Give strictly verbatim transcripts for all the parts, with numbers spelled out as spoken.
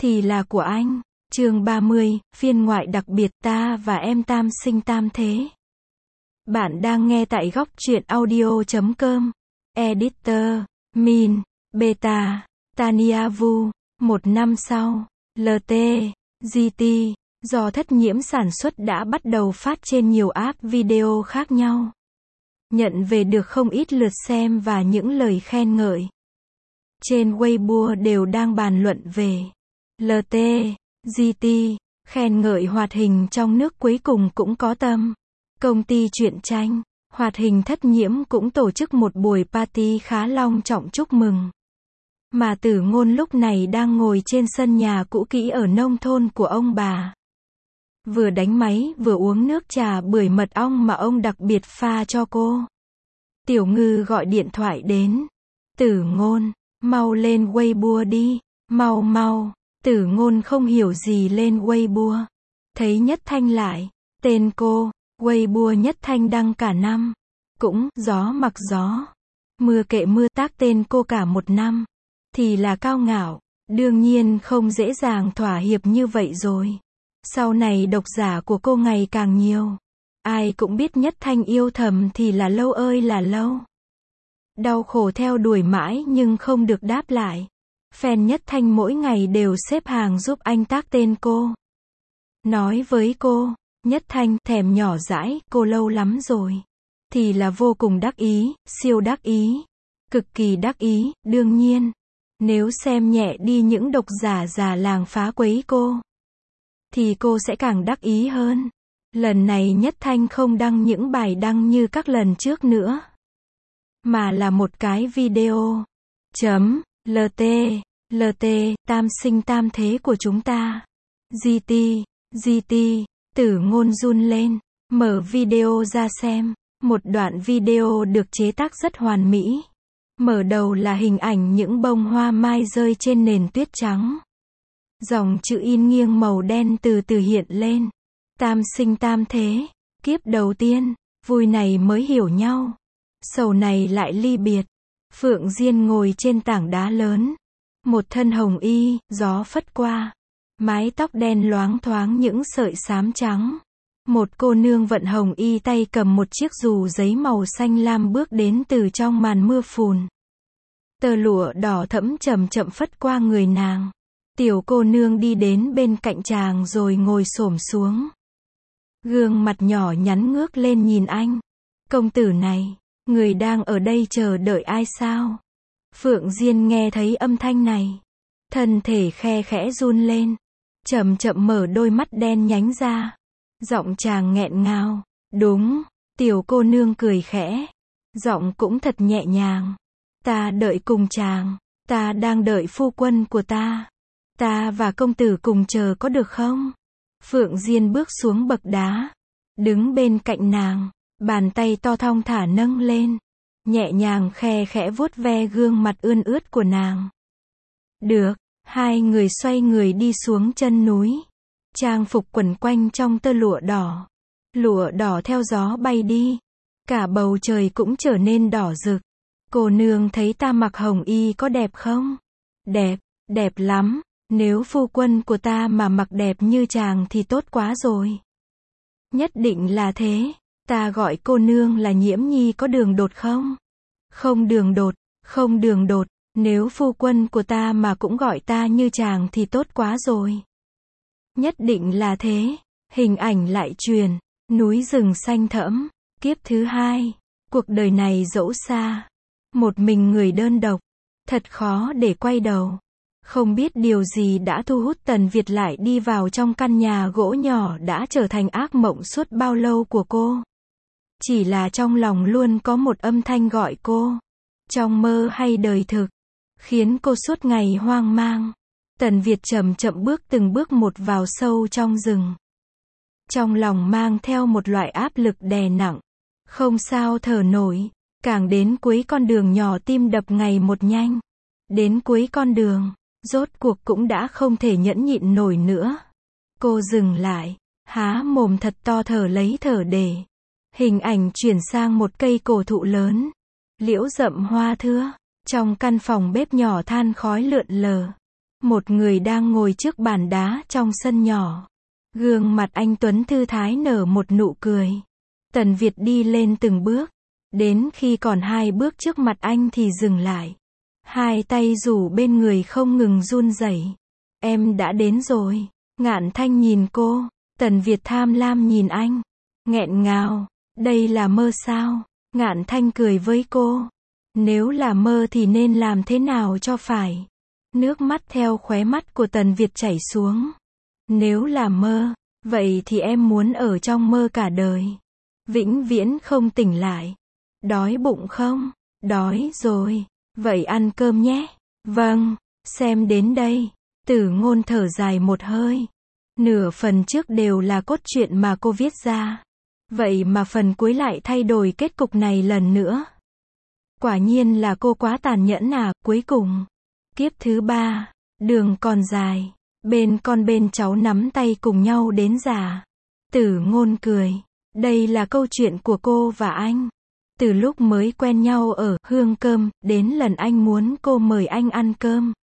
thì là của anh. Chương ba mươi, phiên ngoại đặc biệt ta và em tam sinh tam thế. Bạn đang nghe tại góc truyện audio chấm com. Editor, Min, Beta, Tania Vu. Một năm sau, lờ tê, giê tê, do thất nhiễm sản xuất đã bắt đầu phát trên nhiều app video khác nhau. Nhận về được không ít lượt xem và những lời khen ngợi. Trên Weibo đều đang bàn luận về lờ tê, giê tê, khen ngợi hoạt hình trong nước cuối cùng cũng có tâm. Công ty truyện tranh, hoạt hình thất nhiễm cũng tổ chức một buổi party khá long trọng chúc mừng. Mà Tử Ngôn lúc này đang ngồi trên sân nhà cũ kỹ ở nông thôn của ông bà. Vừa đánh máy vừa uống nước trà bưởi mật ong mà ông đặc biệt pha cho cô. Tiểu Ngư gọi điện thoại đến. Tử Ngôn, mau lên Weibo đi, mau mau. Tử Ngôn không hiểu gì lên Weibo. Thấy Nhất Thanh lại, tên cô, Weibo Nhất Thanh đăng cả năm. Cũng, gió mặc gió. Mưa kệ mưa tác tên cô cả một năm. Thì là cao ngạo, đương nhiên không dễ dàng thỏa hiệp như vậy rồi. Sau này độc giả của cô ngày càng nhiều. Ai cũng biết Nhất Thanh yêu thầm thì là lâu ơi là lâu. Đau khổ theo đuổi mãi nhưng không được đáp lại. Fan Nhất Thanh mỗi ngày đều xếp hàng giúp anh tác tên cô. Nói với cô, Nhất Thanh thèm nhỏ dãi, cô lâu lắm rồi. Thì là vô cùng đắc ý, siêu đắc ý. Cực kỳ đắc ý, đương nhiên. Nếu xem nhẹ đi những độc giả già làng phá quấy cô, thì cô sẽ càng đắc ý hơn. Lần này Nhất Thanh không đăng những bài đăng như các lần trước nữa. Mà là một cái video. Chấm, lờ tê, lờ tê, tam sinh tam thế của chúng ta. giê tê, giê tê, Tử Ngôn run lên, mở video ra xem. Một đoạn video được chế tác rất hoàn mỹ. Mở đầu là hình ảnh những bông hoa mai rơi trên nền tuyết trắng. Dòng chữ in nghiêng màu đen từ từ hiện lên. Tam sinh tam thế, kiếp đầu tiên, vui này mới hiểu nhau. Sầu này lại ly biệt. Phượng Diên ngồi trên tảng đá lớn. Một thân hồng y, gió phất qua. Mái tóc đen loáng thoáng những sợi xám trắng. Một cô nương vận hồng y tay cầm một chiếc dù giấy màu xanh lam bước đến từ trong màn mưa phùn. Tờ lụa đỏ thẫm chậm chậm phất qua người nàng. Tiểu cô nương đi đến bên cạnh chàng rồi ngồi xổm xuống. Gương mặt nhỏ nhắn ngước lên nhìn anh. Công tử này, người đang ở đây chờ đợi ai sao? Phượng Diên nghe thấy âm thanh này. Thân thể khe khẽ run lên. Chậm chậm mở đôi mắt đen nhánh ra. Giọng chàng nghẹn ngào. Đúng, tiểu cô nương cười khẽ. Giọng cũng thật nhẹ nhàng. Ta đợi cùng chàng. Ta đang đợi phu quân của ta. Ta và công tử cùng chờ có được không? Phượng Diên bước xuống bậc đá. Đứng bên cạnh nàng. Bàn tay to thong thả nâng lên. Nhẹ nhàng khe khẽ vuốt ve gương mặt ươn ướt của nàng. Được, hai người xoay người đi xuống chân núi. Trang phục quẩn quanh trong tơ lụa đỏ. Lụa đỏ theo gió bay đi. Cả bầu trời cũng trở nên đỏ rực. Cô nương thấy ta mặc hồng y có đẹp không? Đẹp, đẹp lắm. Nếu phu quân của ta mà mặc đẹp như chàng thì tốt quá rồi. Nhất định là thế. Ta gọi cô nương là Nhiễm Nhi có đường đột không? Không đường đột, không đường đột. Nếu phu quân của ta mà cũng gọi ta như chàng thì tốt quá rồi. Nhất định là thế. Hình ảnh lại truyền. Núi rừng xanh thẫm. Kiếp thứ hai. Cuộc đời này dẫu xa. Một mình người đơn độc. Thật khó để quay đầu. Không biết điều gì đã thu hút Tần Việt lại đi vào trong căn nhà gỗ nhỏ đã trở thành ác mộng suốt bao lâu của cô. Chỉ là trong lòng luôn có một âm thanh gọi cô. Trong mơ hay đời thực. Khiến cô suốt ngày hoang mang. Tần Việt chậm chậm bước từng bước một vào sâu trong rừng. Trong lòng mang theo một loại áp lực đè nặng. Không sao thở nổi. Càng đến cuối con đường nhỏ tim đập ngày một nhanh. Đến cuối con đường, rốt cuộc cũng đã không thể nhẫn nhịn nổi nữa. Cô dừng lại, há mồm thật to thở lấy thở để. Hình ảnh chuyển sang một cây cổ thụ lớn. Liễu rậm hoa thưa. Trong căn phòng bếp nhỏ than khói lượn lờ. Một người đang ngồi trước bàn đá trong sân nhỏ. Gương mặt anh tuấn thư thái nở một nụ cười. Tần Việt đi lên từng bước. Đến khi còn hai bước trước mặt anh thì dừng lại. Hai tay rủ bên người không ngừng run rẩy. Em đã đến rồi. Ngạn Thanh nhìn cô. Tần Việt tham lam nhìn anh. Nghẹn ngào. Đây là mơ sao? Ngạn Thanh cười với cô. Nếu là mơ thì nên làm thế nào cho phải? Nước mắt theo khóe mắt của Tần Việt chảy xuống. Nếu là mơ, vậy thì em muốn ở trong mơ cả đời. Vĩnh viễn không tỉnh lại. Đói bụng không? Đói rồi. Vậy ăn cơm nhé. Vâng, xem đến đây. Tử Ngôn thở dài một hơi. Nửa phần trước đều là cốt truyện mà cô viết ra. Vậy mà phần cuối lại thay đổi kết cục này lần nữa. Quả nhiên là cô quá tàn nhẫn à. Cuối cùng, kiếp thứ ba, đường còn dài. Bên con bên cháu nắm tay cùng nhau đến già. Tử Ngôn cười. Đây là câu chuyện của cô và anh. Từ lúc mới quen nhau ở Hương Cơm, đến lần anh muốn cô mời anh ăn cơm.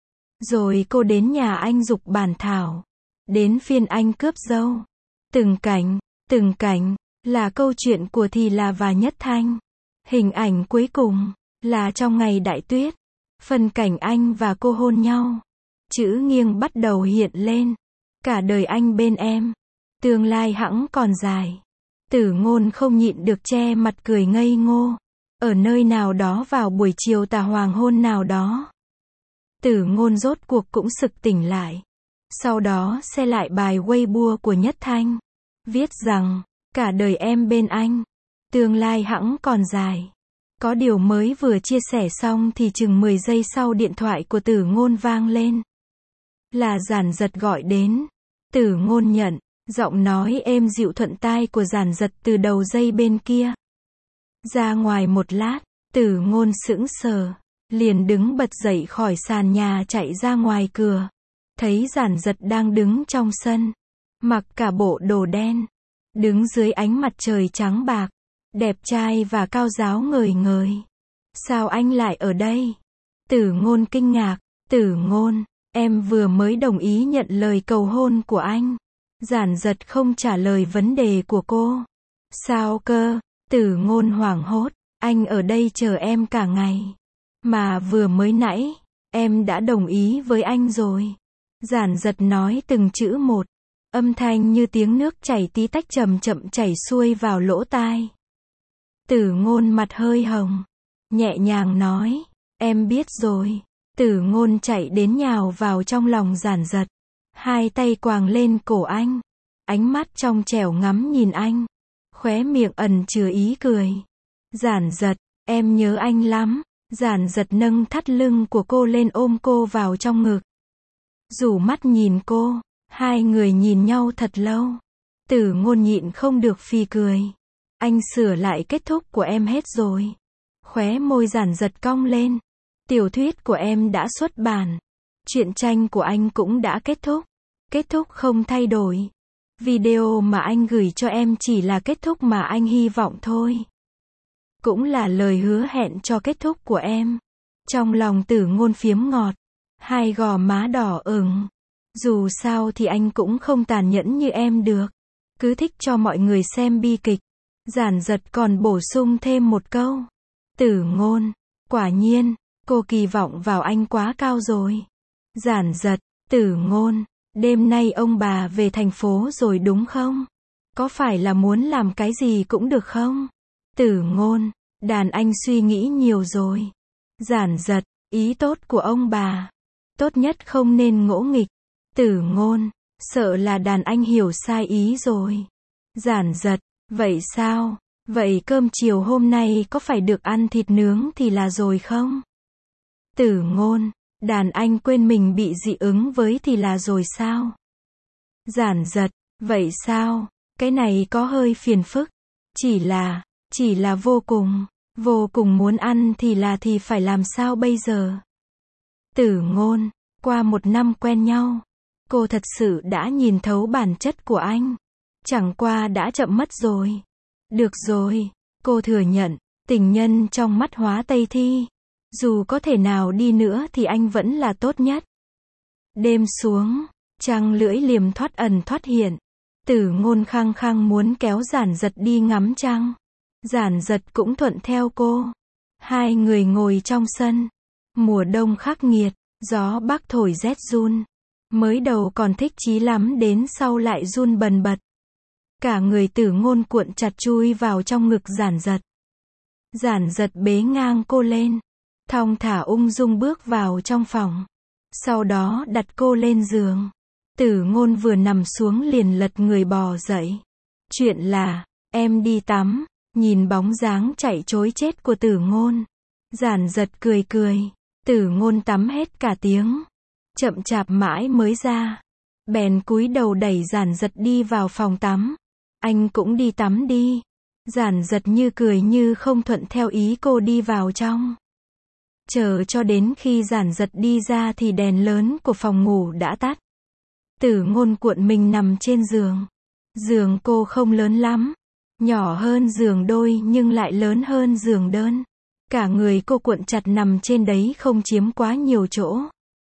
Rồi cô đến nhà anh giục bản thảo. Đến phiên anh cướp dâu. Từng cảnh, từng cảnh, là câu chuyện của Thì Là và Nhất Thanh. Hình ảnh cuối cùng, là trong ngày đại tuyết. Phân cảnh anh và cô hôn nhau. Chữ nghiêng bắt đầu hiện lên. Cả đời anh bên em. Tương lai hẵng còn dài. Tử Ngôn không nhịn được che mặt cười ngây ngô. Ở nơi nào đó vào buổi chiều tà hoàng hôn nào đó. Tử Ngôn rốt cuộc cũng sực tỉnh lại. Sau đó xe lại bài Weibo của Nhất Thanh. Viết rằng, cả đời em bên anh. Tương lai hẵng còn dài. Có điều mới vừa chia sẻ xong thì chừng mười giây sau điện thoại của Tử Ngôn vang lên. Là Giản Giật gọi đến. Tử Ngôn nhận. Giọng nói êm dịu thuận tai của Giản Giật từ đầu dây bên kia. Ra ngoài một lát, Tử Ngôn sững sờ. Liền đứng bật dậy khỏi sàn nhà chạy ra ngoài cửa. Thấy Giản Giật đang đứng trong sân. Mặc cả bộ đồ đen. Đứng dưới ánh mặt trời trắng bạc. Đẹp trai và cao ráo ngời ngời. Sao anh lại ở đây? Tử Ngôn kinh ngạc. Tử Ngôn, em vừa mới đồng ý nhận lời cầu hôn của anh. Giản Giật không trả lời vấn đề của cô. Sao cơ? Tử Ngôn hoảng hốt. Anh ở đây chờ em cả ngày. Mà vừa mới nãy, em đã đồng ý với anh rồi. Giản Giật nói từng chữ một. Âm thanh như tiếng nước chảy tí tách chậm chậm chảy xuôi vào lỗ tai. Tử Ngôn mặt hơi hồng. Nhẹ nhàng nói. Em biết rồi. Tử Ngôn chạy đến nhào vào trong lòng Giản Giật. Hai tay quàng lên cổ anh. Ánh mắt trong trẻo ngắm nhìn anh. Khóe miệng ẩn chứa ý cười. Giản Giật, em nhớ anh lắm. Giản Giật nâng thắt lưng của cô lên ôm cô vào trong ngực. Rủ mắt nhìn cô. Hai người nhìn nhau thật lâu. Tử Ngôn nhịn không được phì cười. Anh sửa lại kết thúc của em hết rồi. Khóe môi Giản Giật cong lên. Tiểu thuyết của em đã xuất bản. Truyện tranh của anh cũng đã kết thúc. Kết thúc không thay đổi. Video mà anh gửi cho em chỉ là kết thúc mà anh hy vọng thôi. Cũng là lời hứa hẹn cho kết thúc của em. Trong lòng Tử Ngôn phiếm ngọt. Hai gò má đỏ ửng. Dù sao thì anh cũng không tàn nhẫn như em được. Cứ thích cho mọi người xem bi kịch. Giản Giật còn bổ sung thêm một câu. Tử Ngôn, quả nhiên, cô kỳ vọng vào anh quá cao rồi. Giản Giật, Tử Ngôn, đêm nay ông bà về thành phố rồi đúng không? Có phải là muốn làm cái gì cũng được không? Tử Ngôn, đàn anh suy nghĩ nhiều rồi. Giản Giật, ý tốt của ông bà. Tốt nhất không nên ngỗ nghịch. Tử Ngôn, sợ là đàn anh hiểu sai ý rồi. Giản Giật, vậy sao? Vậy cơm chiều hôm nay có phải được ăn thịt nướng thì là rồi không? Tử Ngôn, đàn anh quên mình bị dị ứng với thì là rồi sao? Giản Giật, vậy sao? Cái này có hơi phiền phức. Chỉ là, chỉ là vô cùng, vô cùng muốn ăn thì là thì phải làm sao bây giờ? Tử Ngôn, qua một năm quen nhau, cô thật sự đã nhìn thấu bản chất của anh. Chẳng qua đã chậm mất rồi. Được rồi, cô thừa nhận, tình nhân trong mắt Hóa Tây Thi. Dù có thể nào đi nữa thì anh vẫn là tốt nhất. Đêm xuống, trăng lưỡi liềm thoát ẩn thoát hiện. Tử Ngôn khăng khăng muốn kéo Giản Giật đi ngắm trăng. Giản Giật cũng thuận theo cô. Hai người ngồi trong sân. Mùa đông khắc nghiệt, gió bắc thổi rét run. Mới đầu còn thích chí lắm, đến sau lại run bần bật. Cả người Tử Ngôn cuộn chặt chui vào trong ngực Giản Giật. Giản Giật bế ngang cô lên, thong thả ung dung bước vào trong phòng. Sau đó đặt cô lên giường. Tử Ngôn vừa nằm xuống liền lật người bò dậy. Chuyện là, em đi tắm. Nhìn bóng dáng chạy trối chết của Tử Ngôn, Giản Giật cười cười. Tử Ngôn tắm hết cả tiếng, chậm chạp mãi mới ra. Bèn cúi đầu đẩy Giản Giật đi vào phòng tắm. Anh cũng đi tắm đi. Giản Giật như cười như không, thuận theo ý cô đi vào trong. Chờ cho đến khi Giản Giật đi ra thì đèn lớn của phòng ngủ đã tắt. Tử Ngôn cuộn mình nằm trên giường. Giường cô không lớn lắm, nhỏ hơn giường đôi nhưng lại lớn hơn giường đơn. Cả người cô cuộn chặt nằm trên đấy, không chiếm quá nhiều chỗ.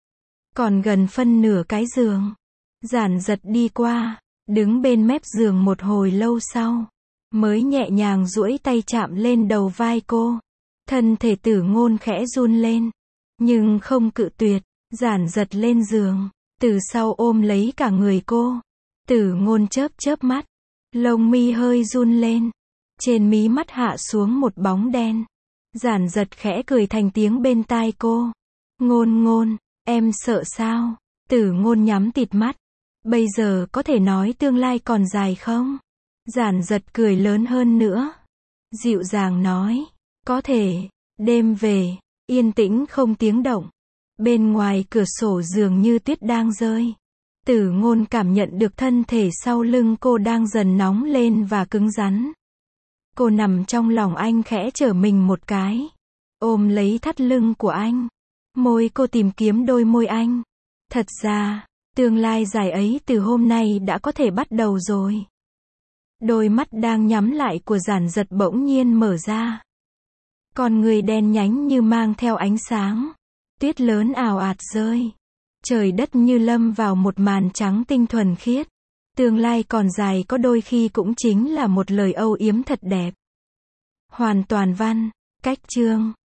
Còn gần phân nửa cái giường. Giản Giật đi qua, đứng bên mép giường một hồi lâu sau, mới nhẹ nhàng duỗi tay chạm lên đầu vai cô. Thân thể Tử Ngôn khẽ run lên, nhưng không cự tuyệt. Giản Giật lên giường, từ sau ôm lấy cả người cô. Tử Ngôn chớp chớp mắt, lông mi hơi run lên. Trên mí mắt hạ xuống một bóng đen. Giản Giật khẽ cười thành tiếng bên tai cô. Ngôn Ngôn, em sợ sao? Tử Ngôn nhắm tịt mắt. Bây giờ có thể nói tương lai còn dài không? Giản Giật cười lớn hơn nữa, dịu dàng nói, có thể. Đêm về, yên tĩnh không tiếng động. Bên ngoài cửa sổ dường như tuyết đang rơi. Tử Ngôn cảm nhận được thân thể sau lưng cô đang dần nóng lên và cứng rắn. Cô nằm trong lòng anh, khẽ trở mình một cái, ôm lấy thắt lưng của anh. Môi cô tìm kiếm đôi môi anh. Thật ra, tương lai dài ấy từ hôm nay đã có thể bắt đầu rồi. Đôi mắt đang nhắm lại của Giản Giật bỗng nhiên mở ra. Con người đen nhánh như mang theo ánh sáng. Tuyết lớn ào ạt rơi. Trời đất như lâm vào một màn trắng tinh thuần khiết. Tương lai còn dài có đôi khi cũng chính là một lời âu yếm thật đẹp. Hoàn toàn văn, cách chương.